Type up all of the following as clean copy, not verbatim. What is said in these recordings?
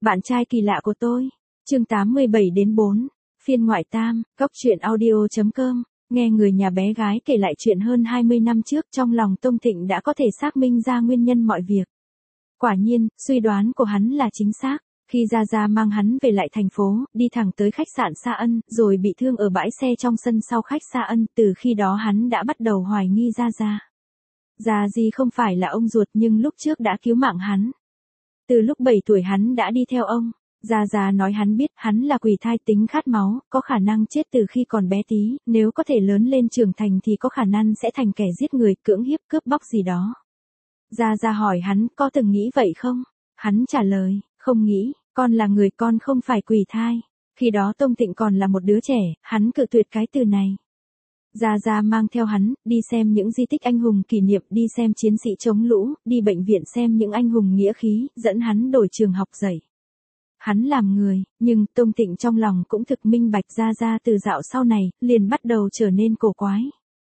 Bạn trai kỳ lạ của tôi. Chương 87-4. Phiên ngoại tam. Cóc truyện audio.com. Nghe người nhà bé gái kể lại chuyện hơn 20 năm trước, trong lòng Tông Thịnh đã có thể xác minh ra nguyên nhân mọi việc. Quả nhiên, suy đoán của hắn là chính xác. Khi Gia Gia mang hắn về lại thành phố, đi thẳng tới khách sạn Sa Ân, rồi bị thương ở bãi xe trong sân sau khách Sa Ân, từ khi đó hắn đã bắt đầu hoài nghi Gia Gia. Gia Di không phải là ông ruột nhưng lúc trước đã cứu mạng hắn. Từ lúc 7 tuổi hắn đã đi theo ông. Gia Gia nói hắn biết hắn là quỷ thai tính khát máu, có khả năng chết từ khi còn bé tí, nếu có thể lớn lên trưởng thành thì có khả năng sẽ thành kẻ giết người, cưỡng hiếp, cướp bóc gì đó. Gia Gia hỏi hắn có từng nghĩ vậy không? Hắn trả lời, không nghĩ, con là người, con không phải quỷ thai. Khi đó Tông Thịnh còn là một đứa trẻ, hắn cự tuyệt cái từ này. Gia Gia mang theo hắn, đi xem những di tích anh hùng kỷ niệm, đi xem chiến sĩ chống lũ, đi bệnh viện xem những anh hùng nghĩa khí, dẫn hắn đổi trường học dạy. Hắn làm người, nhưng Tông Thịnh trong lòng cũng thực minh bạch. Gia Gia từ dạo sau này, liền bắt đầu trở nên cổ quái.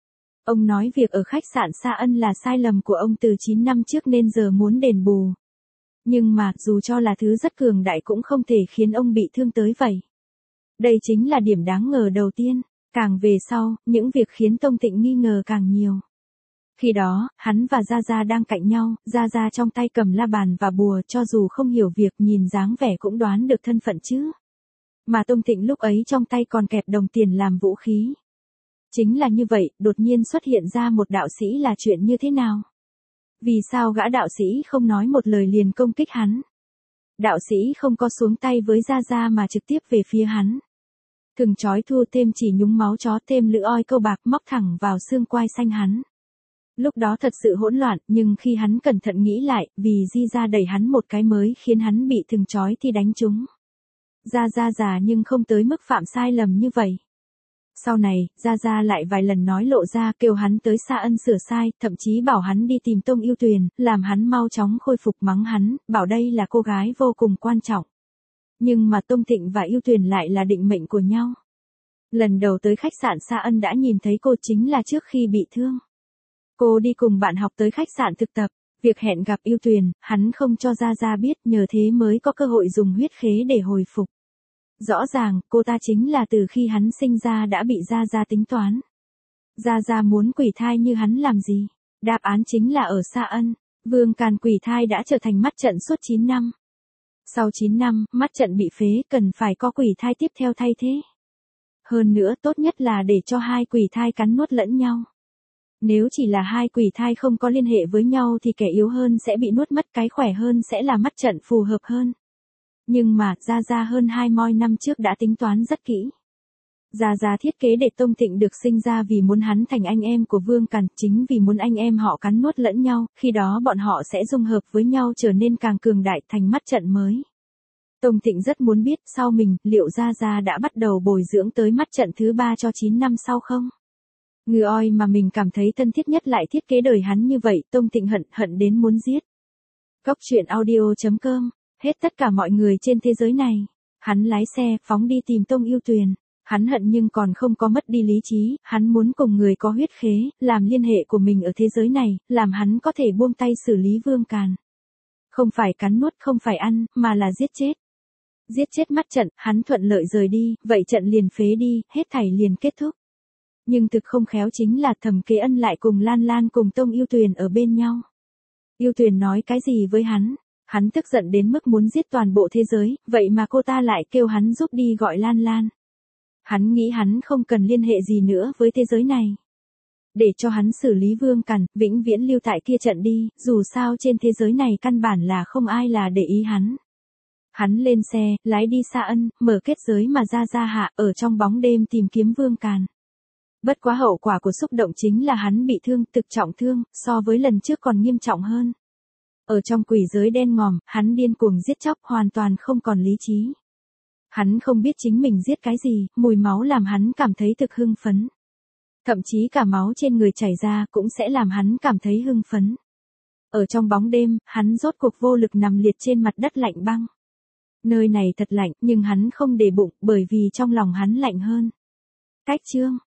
Ông nói việc ở khách sạn Sa Ân là sai lầm của ông từ 9 năm trước nên giờ muốn đền bù. Nhưng mà, dù cho là thứ rất cường đại cũng không thể khiến ông bị thương tới vậy. Đây chính là điểm đáng ngờ đầu tiên. Càng về sau, những việc khiến Tông Thịnh nghi ngờ càng nhiều. Khi đó, hắn và Gia Gia đang cạnh nhau, Gia Gia trong tay cầm la bàn và bùa, cho dù không hiểu việc, nhìn dáng vẻ cũng đoán được thân phận chứ. Mà Tông Thịnh lúc ấy trong tay còn kẹp đồng tiền làm vũ khí. Chính là như vậy, đột nhiên xuất hiện ra một đạo sĩ là chuyện như thế nào? Vì sao gã đạo sĩ không nói một lời liền công kích hắn? Đạo sĩ không có xuống tay với Gia Gia mà trực tiếp về phía hắn. Thừng chói thua thêm chỉ nhúng máu chó, thêm lưỡi oi câu bạc móc thẳng vào xương quai xanh hắn. Lúc đó thật sự hỗn loạn, nhưng khi hắn cẩn thận nghĩ lại, vì Di Gia đẩy hắn một cái mới khiến hắn bị thừng chói thì đánh trúng. Gia Gia già nhưng không tới mức phạm sai lầm như vậy. Sau này, Gia Gia lại vài lần nói lộ ra, kêu hắn tới Sa Ân sửa sai, thậm chí bảo hắn đi tìm Tông Yêu Tuyền, làm hắn mau chóng khôi phục, mắng hắn, bảo đây là cô gái vô cùng quan trọng. Nhưng mà Tông Thịnh và Yêu Tuyền lại là định mệnh của nhau. Lần đầu tới khách sạn Sa Ân đã nhìn thấy cô chính là trước khi bị thương. Cô đi cùng bạn học tới khách sạn thực tập, việc hẹn gặp Yêu Tuyền, hắn không cho Gia Gia biết, nhờ thế mới có cơ hội dùng huyết khế để hồi phục. Rõ ràng, cô ta chính là từ khi hắn sinh ra đã bị Gia Gia tính toán. Gia Gia muốn quỷ thai như hắn làm gì? Đáp án chính là ở Sa Ân, Vương Càn quỷ thai đã trở thành mắt trận suốt 9 năm. Sau 9 năm, mắt trận bị phế, cần phải có quỷ thai tiếp theo thay thế. Hơn nữa tốt nhất là để cho hai quỷ thai cắn nuốt lẫn nhau. Nếu chỉ là hai quỷ thai không có liên hệ với nhau thì kẻ yếu hơn sẽ bị nuốt mất, cái khỏe hơn sẽ là mắt trận phù hợp hơn. Nhưng mà, Gia Gia hơn 20 năm trước đã tính toán rất kỹ. Gia Gia thiết kế để Tông Thịnh được sinh ra vì muốn hắn thành anh em của Vương Càn, chính vì muốn anh em họ cắn nuốt lẫn nhau, khi đó bọn họ sẽ dung hợp với nhau trở nên càng cường đại, thành mắt trận mới. Tông Thịnh rất muốn biết sau mình, liệu Gia Gia đã bắt đầu bồi dưỡng tới mắt trận thứ 3 cho 9 năm sau không? Người oi mà mình cảm thấy thân thiết nhất lại thiết kế đời hắn như vậy, Tông Thịnh hận đến muốn giết. Cóc truyện audio.com. Hết tất cả mọi người trên thế giới này. Hắn lái xe, phóng đi tìm Tông Yêu Tuyền. Hắn hận nhưng còn không có mất đi lý trí, hắn muốn cùng người có huyết khế, làm liên hệ của mình ở thế giới này, làm hắn có thể buông tay xử lý Vương Càn. Không phải cắn nuốt, không phải ăn, mà là giết chết. Giết chết mắt trận, hắn thuận lợi rời đi, vậy trận liền phế đi, hết thảy liền kết thúc. Nhưng thực không khéo chính là Thẩm Kế Ân lại cùng Lan Lan cùng Tông Yêu Tuyền ở bên nhau. Yêu Tuyền nói cái gì với hắn? Hắn tức giận đến mức muốn giết toàn bộ thế giới, vậy mà cô ta lại kêu hắn giúp đi gọi Lan Lan. Hắn nghĩ hắn không cần liên hệ gì nữa với thế giới này. Để cho hắn xử lý Vương Càn, vĩnh viễn lưu tại kia trận đi, dù sao trên thế giới này căn bản là không ai là để ý hắn. Hắn lên xe, lái đi Sa Ân, mở kết giới mà Gia Gia hạ, ở trong bóng đêm tìm kiếm Vương Càn. Bất quá hậu quả của xúc động chính là hắn bị thương, thực trọng thương, so với lần trước còn nghiêm trọng hơn. Ở trong quỷ giới đen ngòm, hắn điên cuồng giết chóc, hoàn toàn không còn lý trí. Hắn không biết chính mình giết cái gì, mùi máu làm hắn cảm thấy thực hưng phấn. Thậm chí cả máu trên người chảy ra cũng sẽ làm hắn cảm thấy hưng phấn. Ở trong bóng đêm, hắn rốt cuộc vô lực nằm liệt trên mặt đất lạnh băng. Nơi này thật lạnh, nhưng hắn không để bụng, bởi vì trong lòng hắn lạnh hơn. Cách chương